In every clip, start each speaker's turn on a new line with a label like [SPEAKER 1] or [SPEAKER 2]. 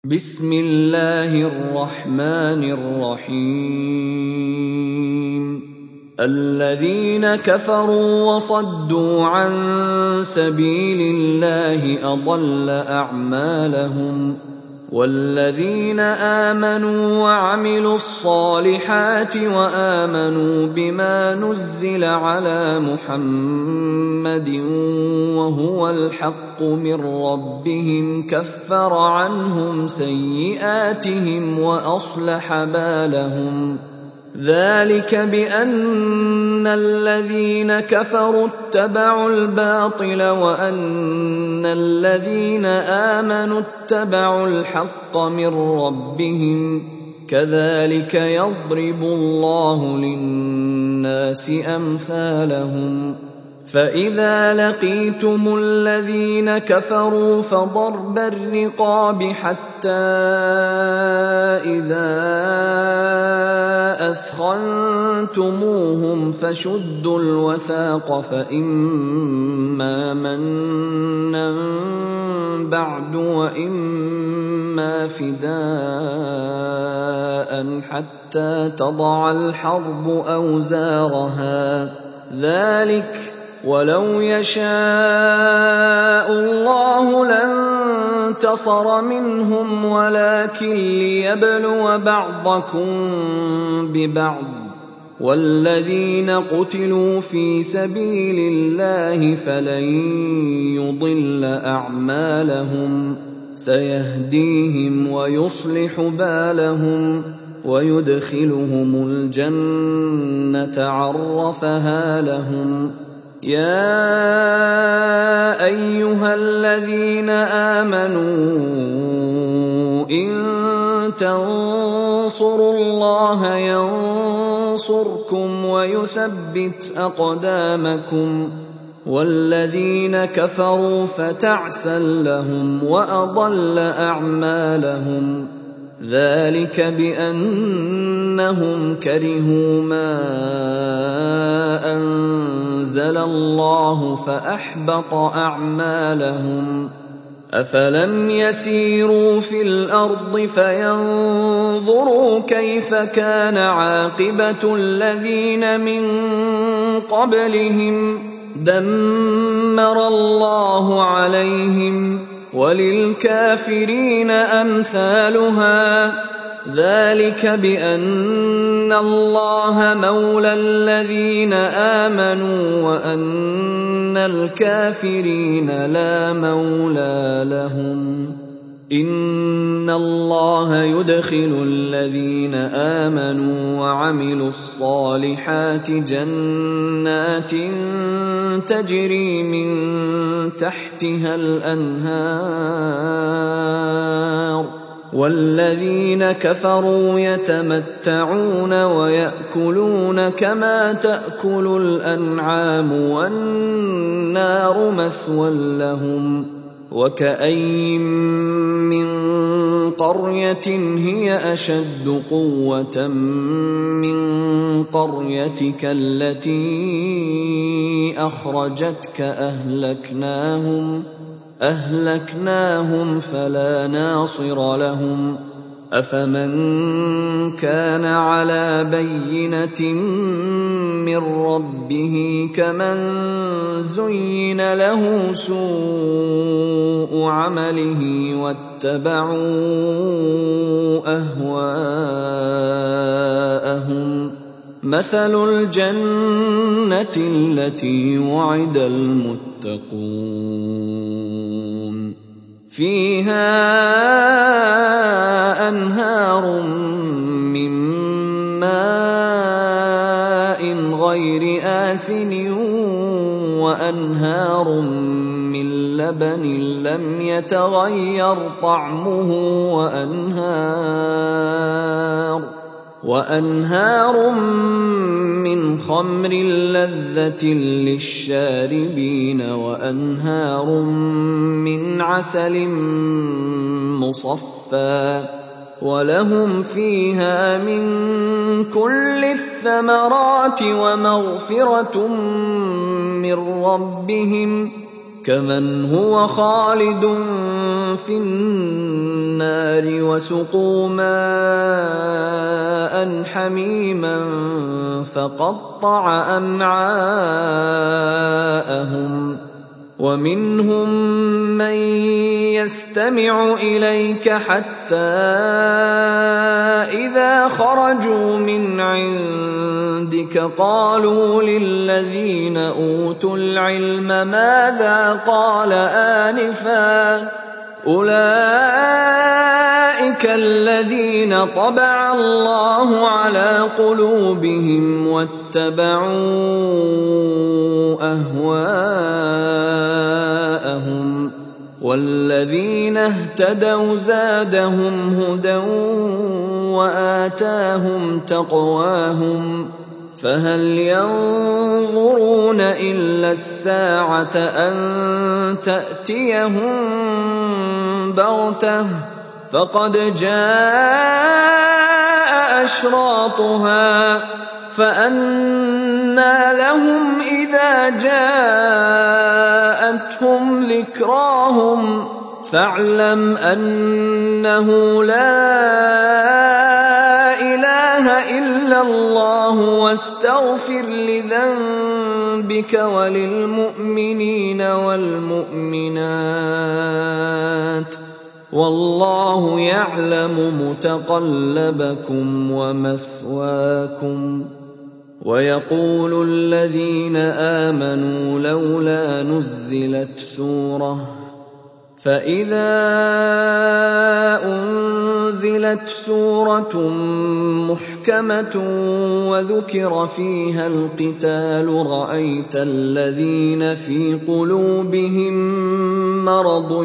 [SPEAKER 1] بسم الله الرحمن الرحيم الذين كفروا وصدوا عن سبيل الله أضل أعمالهم والذين آمنوا وعملوا الصالحات وآمنوا بما نزل على محمد وهو الحق من ربهم كفر عنهم سيئاتهم وأصلح بالهم ذلك بأن الذين كفروا اتبعوا الباطل وأن الذين آمنوا اتبعوا الحق من ربهم كذلك يضرب الله للناس أمثالهم فإذا لقيتم الذين كفروا فضرب الرقاب حتى إذا أثخنتموهم فشدوا الوثاق فإما منا بعد وإما فداء حتى تضع الحرب أوزارها ذلك ولو يشاء الله لانتصر منهم ولكن ليبلو بعضكم ببعض والذين قتلوا في سبيل الله فلن يضل أعمالهم سيهديهم ويصلح بالهم ويدخلهم الجنة عرفها لهم يا أيها الذين آمنوا إن تنصروا الله ينصركم ويثبت أقدامكم والذين كفروا فتعسا لهم وأضل أعمالهم ذلك بأنهم كرهوا ما أنزل الله فأحبط أعمالهم أفلم يسيروا في الأرض فينظروا كيف كان عاقبة الذين من قبلهم دمر الله عليهم وللكافرين أمثالها ذلك بأن الله مولى الذين آمنوا وأن الكافرين لا مولى لهم إن الله يدخل الذين آمنوا وعملوا الصالحات جنات تجري من تحتها الأنهار والذين كفروا يتمتعون ويأكلون كما تأكل الأنعام والنار مثوى لهم وكأين من قرية هي أشد قوة من قريتك التي أخرجتك أهلكناهم فلا ناصر لهم أفمن كان على بينة من ربه كمن زين له سوء عمله واتبعوا أهواءهم مثل الجنة التي وعد المتقون فيها أنهار من ماء غير آسن وأنهار من لبن لم يتغير طعمه وأنهار من خمر لذة للشاربين وأنهار من عسل مصفى ولهم فيها من كل الثمرات ومغفرة من ربهم كمن هو خالد في النار النَّارِ وَسُقُوا مَاءً حَمِيمًا فَقَطَّعَ أَمْعَاءَهُمْ وَمِنْهُمْ مَنْ يَسْتَمِعُ إِلَيْكَ حَتَّى إِذَا خَرَجُوا مِنْ عِنْدِكَ قَالُوا لِلَّذِينَ أُوتُوا الْعِلْمَ مَاذَا قَالَ آنِفًا أُولَئِكَ الَّذِينَ طَبَعَ اللَّهُ عَلَى قُلُوبِهِمْ وَاتَّبَعُوا أَهْوَاءَهُمْ وَالَّذِينَ اهْتَدَوْا زَادَهُمْ هُدًى وَآتَاهُمْ تَقْوَاهُمْ فَهَلْ يَنظُرُونَ إِلَّا السَّاعَةَ أَن تَأْتِيَهُم بَغْتَةً فَقَدْ جَاءَ أَشْرَاطُهَا فَأَنَّىٰ لَهُمْ إِذَا جَاءَتْهُمْ ذِكْرَاهُمْ فَاعْلَمْ أَنَّهُ لَا إِلَٰهَ إِلَّا اللَّهُ وَاسْتَغْفِرْ لِذَنبِكَ وَلِلْمُؤْمِنِينَ وَالْمُؤْمِنَاتِ وَاللَّهُ يَعْلَمُ مُتَقَلَّبَكُمْ وَمَثْوَاكُمْ وَيَقُولُ الَّذِينَ آمَنُوا لَوْلَا نُزِّلَتْ سُورَةٌ فَإِذَا أُنزِلَتْ سُورَةٌ مُحْكَمَةٌ وَذُكِرَ فِيهَا الْقِتَالُ رَأَيْتَ الَّذِينَ فِي قُلُوبِهِم مَّرَضٌ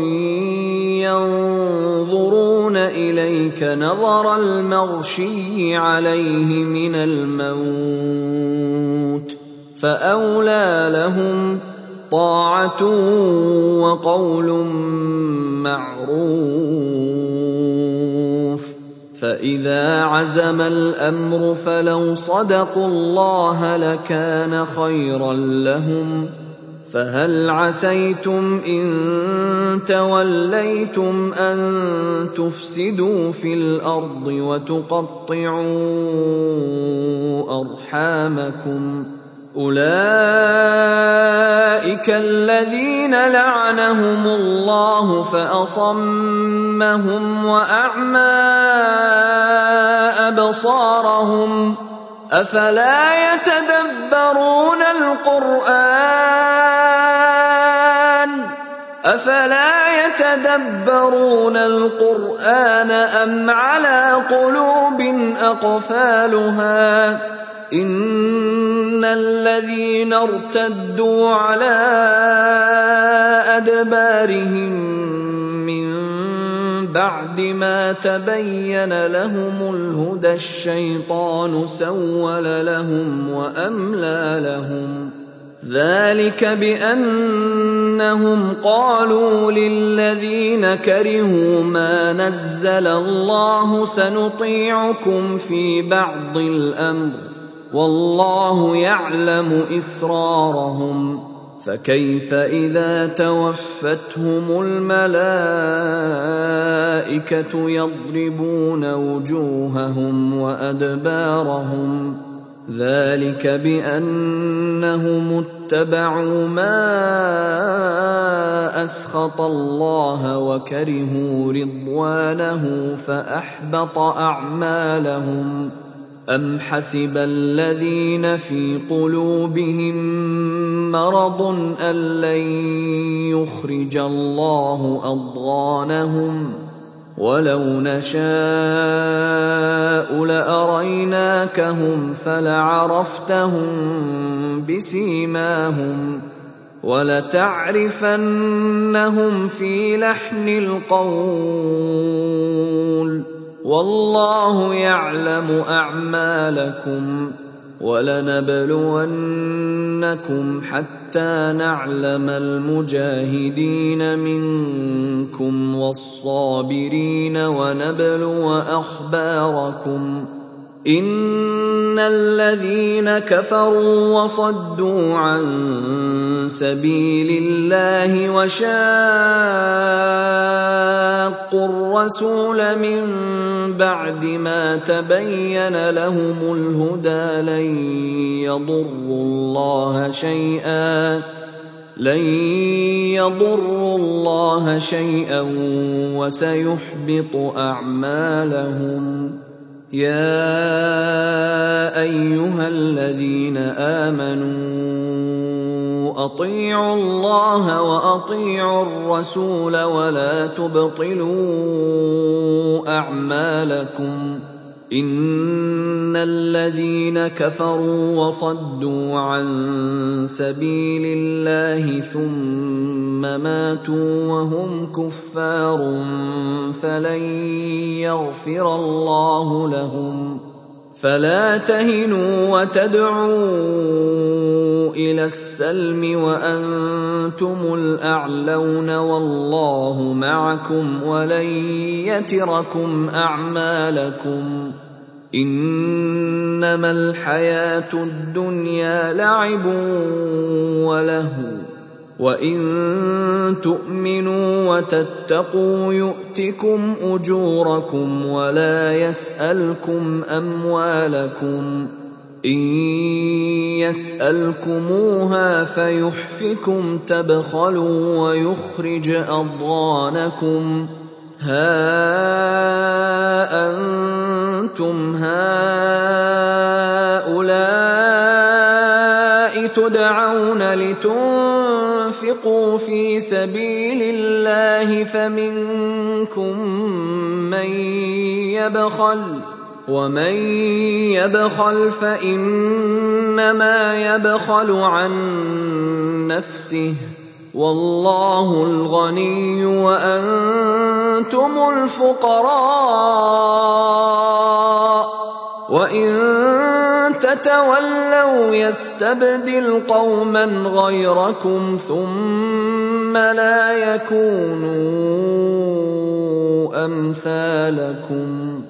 [SPEAKER 1] يَنظُرُونَ إِلَيْكَ نَظَرَ الْمَغْشِيِّ عَلَيْهِ مِنَ الْمَوْتِ فَأَوْلَىٰ لَهُمْ طَاعَةٌ وَقَوْلٌ مَّعْرُوفٌ فَإِذَا عَزَمَ الْأَمْرُ فَلَوْ صَدَقُوا اللَّهَ لَكَانَ خَيْرًا لَّهُمْ فَهَلْ عَسَيْتُمْ إِن تَوَلَّيْتُمْ أَن تُفْسِدُوا فِي الْأَرْضِ وَتُقَطِّعُوا أَرْحَامَكُمْ أُولَئِكَ الَّذِينَ لَعَنَهُمُ اللَّهُ فَأَصَمَّهُمْ وَأَعْمَىٰ أَبْصَارَهُمْ أَفَلَا يَتَدَبَّرُونَ الْقُرْآنَ أَمْ عَلَىٰ قُلُوبٍ أَقْفَالُهَا إِنَّ الَّذِينَ ارْتَدُّوا عَلَىٰ أَدْبَارِهِم مِّن بَعْدِ مَا تَبَيَّنَ لَهُمُ الْهُدَى الشَّيْطَانُ سَوَّلَ لَهُمْ وَأَمْلَىٰ لَهُمْ ذَٰلِكَ بِأَنَّهُمْ قَالُوا لِلَّذِينَ كَرِهُوا مَا نَزَّلَ اللَّهُ سَنُطِيعُكُمْ فِي بَعْضِ الْأَمْرِ وَاللَّهُ يَعْلَمُ إِسْرَارَهُمْ فَكَيْفَ إِذَا تَوَفَّتْهُمُ الْمَلَائِكَةُ يَضْرِبُونَ وُجُوهَهُمْ وَأَدْبَارَهُمْ ذَلِكَ بِأَنَّهُمُ اتَّبَعُوا مَا أَسْخَطَ اللَّهَ وَكَرِهُوا رِضْوَانَهُ فَأَحْبَطَ أَعْمَالَهُمْ أَمْ حَسِبَ الَّذِينَ فِي قُلُوبِهِم مَّرَضٌ أَن لَّن يُخْرِجَ اللَّهُ أَضْغَانَهُمْ وَلَوْ نَشَاءُ لَأَرَيْنَاكَهُمْ فَلَعَرَفْتَهُم بِسِيمَاهُمْ وَلَتَعْرِفَنَّهُمْ فِي لَحْنِ الْقَوْلِ وَاللَّهُ يَعْلَمُ أَعْمَالَكُمْ وَلَنَبْلُوَنَّكُمْ حَتَّىٰ نَعْلَمَ الْمُجَاهِدِينَ مِنكُمْ وَالصَّابِرِينَ وَنَبْلُوَ أَخْبَارَكُمْ إن الذين كفروا وصدوا عن سبيل الله وشاقوا الرسول من بعد ما تبين لهم الهدى لن يضروا الله شيئا وسيحبط أعمالهم. يا أيها الذين آمنوا أطيعوا الله وأطيعوا الرسول ولا تبطلوا أعمالكم. إن الذين كفروا وصدوا عن سبيل الله ثم ماتوا وهم كفار فلن يغفر الله لهم. فلا تهنوا وتدعوا إلى السلم وأنتم الأعلون والله معكم ولن يتركم أعمالكم. إنما الحياة الدنيا لعب ولهو وإن تؤمنوا وتتقوا يؤتكم أجوركم ولا يسألكم أموالكم. إن يسألكموها فيحفكم تبخلوا ويخرج أضغانكم. ها أنتم هؤلاء تدعون لتنفقوا في سبيل الله فمنكم من يبخل ومن يبخل فإنما يبخل عن نفسه والله الغني وأنتم الفقراء وإن تتولوا يستبدل قوما غيركم ثم لا يكونوا أمثالكم.